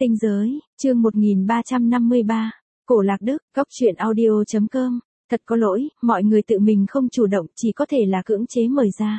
Tinh giới, chương 1353, Cổ Lạc Đức, Góc Truyện Audio.com, thật có lỗi, mọi người tự mình không chủ động, chỉ có thể là cưỡng chế mời ra.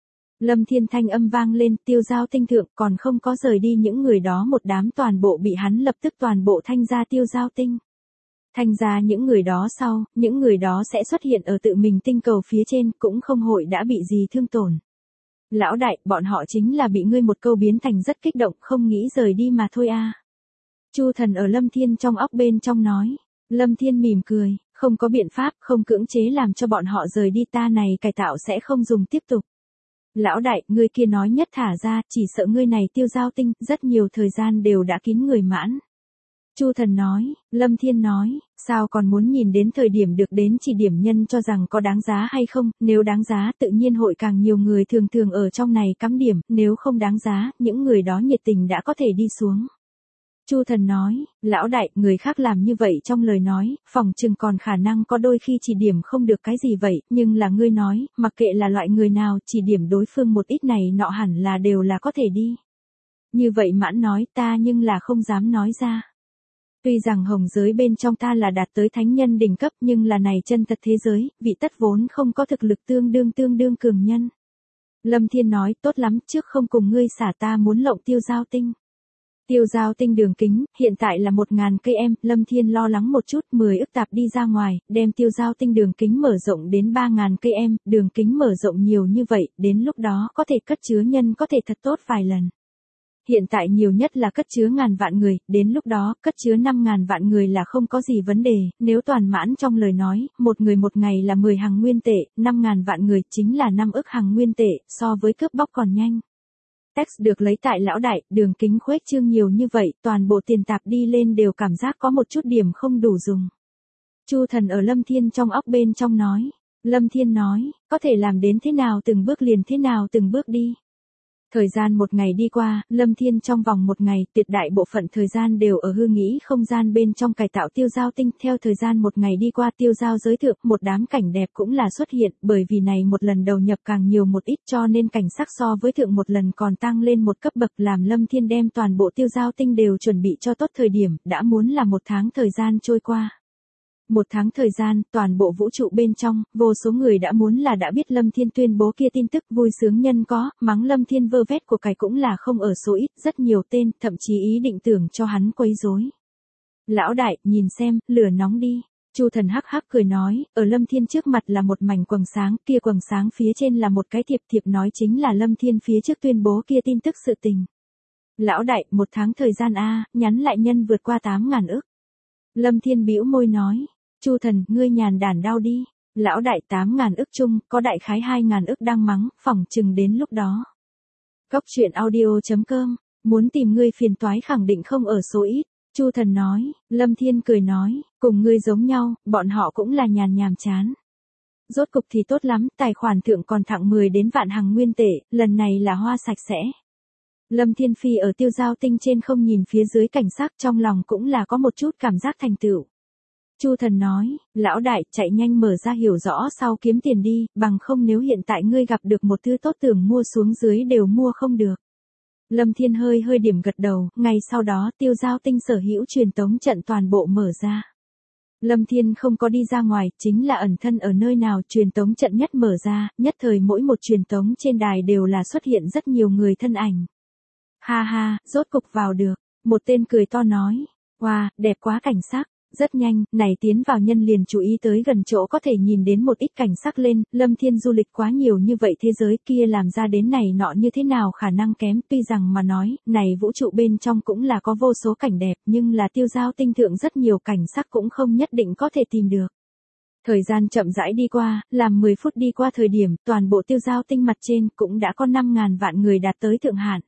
Lâm Thiên thanh âm vang lên, Tiêu Giao Tinh thượng, còn không có rời đi những người đó một đám toàn bộ bị hắn lập tức toàn bộ thanh ra Tiêu Giao Tinh. Thanh ra những người đó sau, những người đó sẽ xuất hiện ở tự mình tinh cầu phía trên, cũng không hội đã bị gì thương tổn. Lão đại, bọn họ chính là bị ngươi một câu biến thành rất kích động, không nghĩ rời đi mà thôi a. Chu Thần ở Lâm Thiên trong óc bên trong nói. Lâm Thiên mỉm cười, không có biện pháp, không cưỡng chế làm cho bọn họ rời đi, ta này cải tạo sẽ không dùng tiếp tục. Lão đại, ngươi kia nói nhất thả ra, chỉ sợ ngươi này Tiêu Giao Tinh, rất nhiều thời gian đều đã kín người mãn. Chu Thần nói. Lâm Thiên nói, sao còn muốn nhìn đến thời điểm được đến chỉ điểm nhân cho rằng có đáng giá hay không, nếu đáng giá tự nhiên hội càng nhiều người thường thường ở trong này cắm điểm, nếu không đáng giá, những người đó nhiệt tình đã có thể đi xuống. Chu Thần nói, lão đại, người khác làm như vậy trong lời nói, phòng chừng còn khả năng có đôi khi chỉ điểm không được cái gì vậy, nhưng là ngươi nói, mặc kệ là loại người nào, chỉ điểm đối phương một ít này nọ hẳn là đều là có thể đi. Như vậy Mãn nói, ta nhưng là không dám nói ra. Tuy rằng hồng giới bên trong ta là đạt tới thánh nhân đỉnh cấp, nhưng là này chân thật thế giới, vị tất vốn không có thực lực tương đương cường nhân. Lâm Thiên nói, tốt lắm, trước không cùng ngươi xả, ta muốn lộng Tiêu Giao Tinh. Tiêu Giao Tinh đường kính, hiện tại là 1000 cây em, Lâm Thiên lo lắng một chút, 10 ức tạp đi ra ngoài, đem Tiêu Giao Tinh đường kính mở rộng đến 3000 cây em, đường kính mở rộng nhiều như vậy, đến lúc đó có thể cất chứa nhân có thể thật tốt vài lần. Hiện tại nhiều nhất là cất chứa ngàn vạn người, đến lúc đó, cất chứa 5000 vạn người là không có gì vấn đề, nếu toàn mãn trong lời nói, một người một ngày là 10 hằng nguyên tệ, 5000 vạn người chính là 5 ức hằng nguyên tệ, so với cướp bóc còn nhanh. Text được lấy tại lão đại, đường kính khuếch trương nhiều như vậy, toàn bộ tiền tạp đi lên đều cảm giác có một chút điểm không đủ dùng. Chu Thần ở Lâm Thiên trong óc bên trong nói. Lâm Thiên nói, có thể làm đến thế nào từng bước liền thế nào từng bước đi. Thời gian một ngày đi qua, Lâm Thiên trong vòng một ngày, tuyệt đại bộ phận thời gian đều ở hư nghĩ không gian bên trong cải tạo Tiêu Giao Tinh. Theo thời gian một ngày đi qua, Tiêu Giao giới thượng, một đám cảnh đẹp cũng là xuất hiện, bởi vì này một lần đầu nhập càng nhiều một ít cho nên cảnh sắc so với thượng một lần còn tăng lên một cấp bậc, làm Lâm Thiên đem toàn bộ Tiêu Giao Tinh đều chuẩn bị cho tốt thời điểm, đã muốn là 1 tháng thời gian trôi qua. 1 tháng thời gian, toàn bộ vũ trụ bên trong, vô số người đã muốn là đã biết Lâm Thiên tuyên bố kia tin tức, vui sướng nhân có, mắng Lâm Thiên vơ vét của cải cũng là không ở số ít, rất nhiều tên, thậm chí ý định tưởng cho hắn quấy rối. Lão đại, nhìn xem, lửa nóng đi. Chu Thần hắc hắc cười nói, ở Lâm Thiên trước mặt là một mảnh quầng sáng, kia quầng sáng phía trên là một cái thiệp nói chính là Lâm Thiên phía trước tuyên bố kia tin tức sự tình. Lão đại, 1 tháng thời gian a, nhắn lại nhân vượt qua 8000 ức. Lâm Thiên bĩu môi nói. Chu Thần, ngươi nhàn đản đau đi. Lão đại 8000 ức chung, có đại khái 2000 ức đang mắng, phỏng chừng đến lúc đó. Góc Truyện Audio.com, muốn tìm ngươi phiền toái khẳng định không ở số ít. Chu Thần nói. Lâm Thiên cười nói, cùng ngươi giống nhau, bọn họ cũng là nhàm chán. Rốt cục thì tốt lắm, tài khoản thượng còn thặng 10 đến vạn hằng nguyên tệ, lần này là hoa sạch sẽ. Lâm Thiên Phi ở Tiêu Giao Tinh trên không nhìn phía dưới cảnh sắc, trong lòng cũng là có một chút cảm giác thành tựu. Chu Thần nói, lão đại, chạy nhanh mở ra hiểu rõ sau kiếm tiền đi, bằng không nếu hiện tại ngươi gặp được một thứ tốt tưởng mua xuống dưới đều mua không được. Lâm Thiên hơi điểm gật đầu, ngay sau đó Tiêu Giao Tinh sở hữu truyền tống trận toàn bộ mở ra. Lâm Thiên không có đi ra ngoài, chính là ẩn thân ở nơi nào truyền tống trận nhất mở ra, nhất thời mỗi một truyền tống trên đài đều là xuất hiện rất nhiều người thân ảnh. Ha ha, rốt cục vào được, một tên cười to nói, wow, đẹp quá cảnh sắc. Rất nhanh, này tiến vào nhân liền chú ý tới gần chỗ có thể nhìn đến một ít cảnh sắc lên, Lâm Thiên du lịch quá nhiều như vậy thế giới kia làm ra đến này nọ như thế nào khả năng kém, tuy rằng mà nói, này vũ trụ bên trong cũng là có vô số cảnh đẹp, nhưng là Tiêu Giao Tinh thượng rất nhiều cảnh sắc cũng không nhất định có thể tìm được. Thời gian chậm rãi đi qua, làm 10 phút đi qua thời điểm, toàn bộ Tiêu Giao Tinh mặt trên cũng đã có 5000 vạn người đạt tới thượng hạn.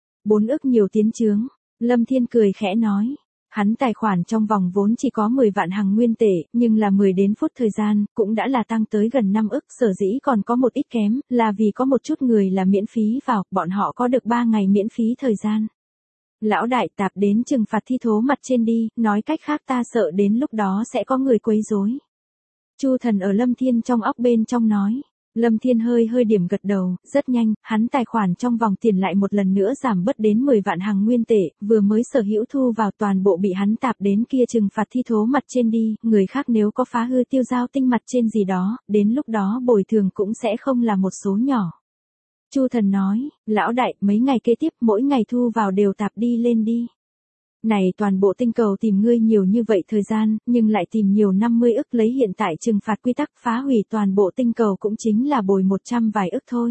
4 ức nhiều tiến chướng, Lâm Thiên cười khẽ nói. Hắn tài khoản trong vòng vốn chỉ có 10 vạn hằng nguyên tệ, nhưng là 10 đến phút thời gian, cũng đã là tăng tới gần 5 ức, sở dĩ còn có một ít kém, là vì có một chút người là miễn phí vào, bọn họ có được 3 ngày miễn phí thời gian. Lão đại tạp đến trừng phạt thi thố mặt trên đi, nói cách khác ta sợ đến lúc đó sẽ có người quấy rối. Chu Thần ở Lâm Thiên trong óc bên trong nói. Lâm Thiên hơi hơi điểm gật đầu, rất nhanh, hắn tài khoản trong vòng tiền lại một lần nữa giảm bớt đến 10 vạn hàng nguyên tệ, vừa mới sở hữu thu vào toàn bộ bị hắn tạp đến kia trừng phạt thi thố mặt trên đi, người khác nếu có phá hư tiêu giao tinh mặt trên gì đó, đến lúc đó bồi thường cũng sẽ không là một số nhỏ. Chu Thần nói, lão đại, mấy ngày kế tiếp mỗi ngày thu vào đều tạp đi lên đi. Này toàn bộ tinh cầu tìm ngươi nhiều như vậy thời gian, nhưng lại tìm nhiều 50 ức lấy hiện tại trừng phạt quy tắc phá hủy toàn bộ tinh cầu cũng chính là bồi 100 vài ức thôi.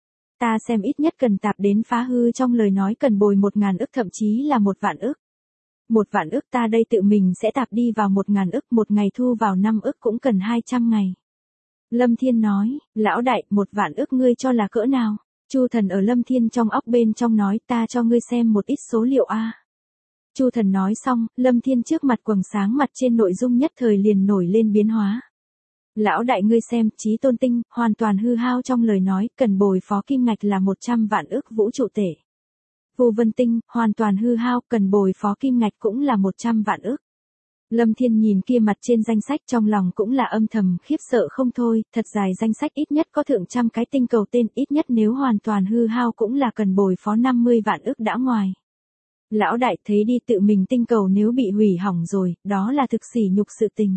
Ta xem ít nhất cần tạp đến phá hư trong lời nói cần bồi 1.000 ức thậm chí là 1 vạn ức. 1 vạn ức ta đây tự mình sẽ tạp đi vào 1.000 ức, một ngày thu vào 5 ức cũng cần 200 ngày. Lâm Thiên nói, lão đại, 1 vạn ức ngươi cho là cỡ nào? Chu Thần ở Lâm Thiên trong óc bên trong nói, ta cho ngươi xem một ít số liệu a. Chu Thần nói xong, Lâm Thiên trước mặt quầng sáng mặt trên nội dung nhất thời liền nổi lên biến hóa. Lão đại ngươi xem, Chí Tôn tinh, hoàn toàn hư hao trong lời nói, cần bồi phó kim ngạch là 100 vạn ức vũ trụ tể. Phù Vân tinh, hoàn toàn hư hao, cần bồi phó kim ngạch cũng là 100 vạn ức. Lâm Thiên nhìn kia mặt trên danh sách trong lòng cũng là âm thầm khiếp sợ không thôi, thật dài danh sách ít nhất có thượng trăm cái tinh cầu tên, ít nhất nếu hoàn toàn hư hao cũng là cần bồi phó 50 vạn ức đã ngoài. Lão đại thấy đi, tự mình tinh cầu nếu bị hủy hỏng rồi, đó là thực sỉ nhục sự tình.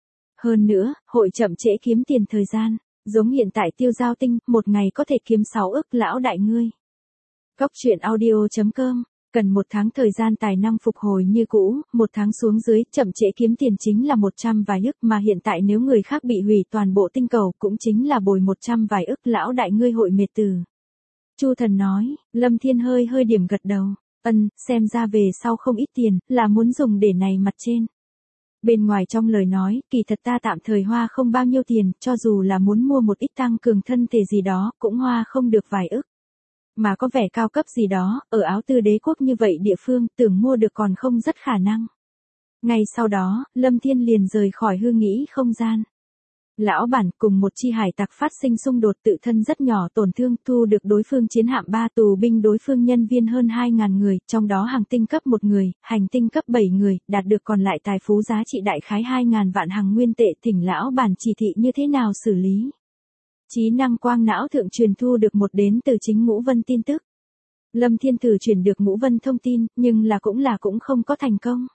Hơn nữa, hội chậm trễ kiếm tiền thời gian, giống hiện tại tiêu giao tinh, một ngày có thể kiếm 6 ức lão đại ngươi. Góc truyện audio.com, cần 1 tháng thời gian tài năng phục hồi như cũ, 1 tháng xuống dưới, chậm trễ kiếm tiền chính là 100 vài ức mà hiện tại nếu người khác bị hủy toàn bộ tinh cầu cũng chính là bồi 100 vài ức lão đại ngươi hội mệt từ. Chu Thần nói, Lâm Thiên hơi hơi điểm gật đầu. Xem ra về sau không ít tiền, là muốn dùng để này mặt trên. Bên ngoài trong lời nói, kỳ thật ta tạm thời hoa không bao nhiêu tiền, cho dù là muốn mua một ít tăng cường thân thể gì đó, cũng hoa không được vài ức. Mà có vẻ cao cấp gì đó, ở Áo Tư Đế quốc như vậy địa phương, tưởng mua được còn không rất khả năng. Ngay sau đó, Lâm Thiên liền rời khỏi hư nghĩ không gian. Lão bản cùng một chi hải tặc phát sinh xung đột tự thân rất nhỏ tổn thương, thu được đối phương chiến hạm 3 tù binh, đối phương nhân viên hơn 2.000 người, trong đó hàng tinh cấp 1 người, hành tinh cấp 7 người, đạt được còn lại tài phú giá trị đại khái 2.000 vạn hàng nguyên tệ, thỉnh lão bản chỉ thị như thế nào xử lý. Trí năng quang não thượng truyền thu được một đến từ chính Ngũ Vân tin tức. Lâm Thiên thử chuyển được Ngũ Vân thông tin, nhưng cũng không có thành công.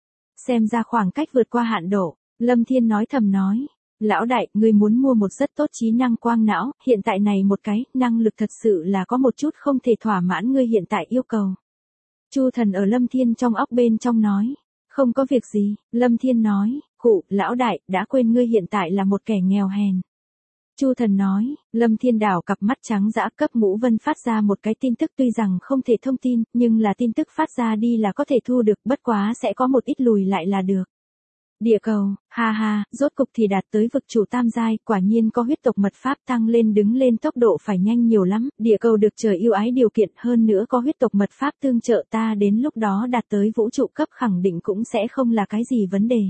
Xem ra khoảng cách vượt qua hạn độ, Lâm Thiên nói thầm nói. Lão đại, ngươi muốn mua một rất tốt trí năng quang não, hiện tại này một cái, năng lực thật sự là có một chút không thể thỏa mãn ngươi hiện tại yêu cầu. Chu Thần ở Lâm Thiên trong óc bên trong nói, không có việc gì, Lâm Thiên nói, lão đại, đã quên ngươi hiện tại là một kẻ nghèo hèn. Chu Thần nói, Lâm Thiên đảo cặp mắt trắng dã cấp Ngũ Vân phát ra một cái tin tức tuy rằng không thể thông tin, nhưng là tin tức phát ra đi là có thể thu được, bất quá sẽ có một ít lùi lại là được. Địa cầu, rốt cục thì đạt tới vực chủ tam giai, quả nhiên có huyết tộc mật pháp tăng lên đứng lên tốc độ phải nhanh nhiều lắm, địa cầu được trời yêu ái điều kiện hơn nữa có huyết tộc mật pháp tương trợ ta đến lúc đó đạt tới vũ trụ cấp khẳng định cũng sẽ không là cái gì vấn đề.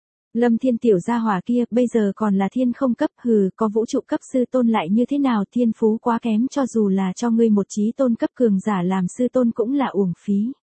Lâm Thiên tiểu gia hỏa kia bây giờ còn là thiên không cấp, có vũ trụ cấp sư tôn lại như thế nào, thiên phú quá kém, cho dù là cho ngươi một chí tôn cấp cường giả làm sư tôn cũng là uổng phí.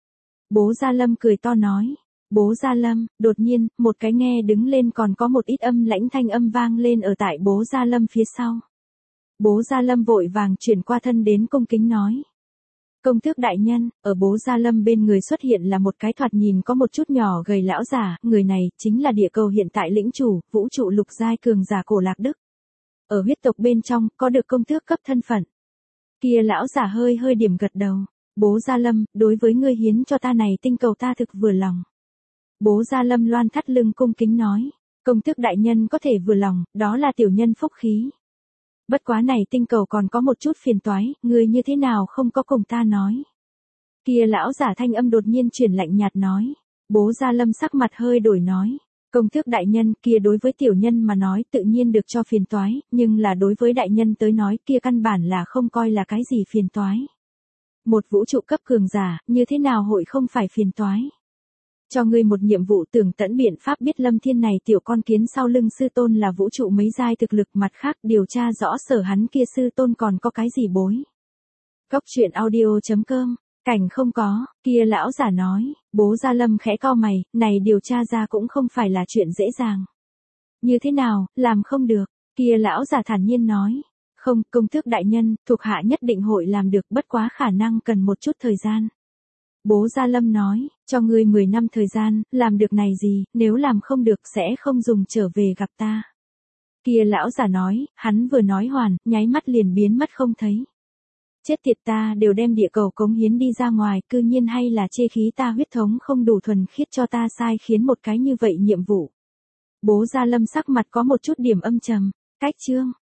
Bố Gia Lâm cười to nói. Bố Gia Lâm, đột nhiên, một cái nghe đứng lên còn có một ít âm lãnh thanh âm vang lên ở tại Bố Gia Lâm phía sau. Bố Gia Lâm vội vàng chuyển qua thân đến cung kính nói. Công tước đại nhân, ở Bố Gia Lâm bên người xuất hiện là một cái thoạt nhìn có một chút nhỏ gầy lão giả, người này chính là địa cầu hiện tại lĩnh chủ, vũ trụ lục giai cường giả Cổ Lạc Đức. Ở huyết tộc bên trong, có được công tước cấp thân phận. Kia lão giả hơi hơi điểm gật đầu. Bố Gia Lâm, đối với ngươi hiến cho ta này tinh cầu ta thực vừa lòng. Bố Gia Lâm loan thắt lưng cung kính nói, công tước đại nhân có thể vừa lòng, đó là tiểu nhân phúc khí. Bất quá này tinh cầu còn có một chút phiền toái, ngươi như thế nào không có cùng ta nói. Kia lão giả thanh âm đột nhiên chuyển lạnh nhạt nói, Bố Gia Lâm sắc mặt hơi đổi nói, công tước đại nhân kia đối với tiểu nhân mà nói tự nhiên được cho phiền toái, nhưng là đối với đại nhân tới nói kia căn bản là không coi là cái gì phiền toái. Một vũ trụ cấp cường giả, như thế nào hội không phải phiền toái. Cho ngươi một nhiệm vụ tưởng tận biện pháp biết Lâm Thiên này tiểu con kiến sau lưng sư tôn là vũ trụ mấy giai thực lực, mặt khác điều tra rõ sở hắn kia sư tôn còn có cái gì bối. Góc truyện audio.com, cảnh không có, kia lão giả nói, Bố Gia Lâm khẽ cau mày, này điều tra ra cũng không phải là chuyện dễ dàng. Như thế nào, làm không được, kia lão giả thản nhiên nói, Không, công tước đại nhân, thuộc hạ nhất định hội làm được, bất quá khả năng cần một chút thời gian. Bố Gia Lâm nói, cho ngươi 10 năm thời gian, làm được này gì, nếu làm không được sẽ không dùng trở về gặp ta. Kia lão giả nói, hắn vừa nói hoàn, nháy mắt liền biến mất không thấy. Chết tiệt, ta đều đem địa cầu cống hiến đi ra ngoài, cư nhiên hay là chê khí ta huyết thống không đủ thuần khiết cho ta sai khiến một cái như vậy nhiệm vụ. Bố Gia Lâm sắc mặt có một chút điểm âm trầm. Cách chương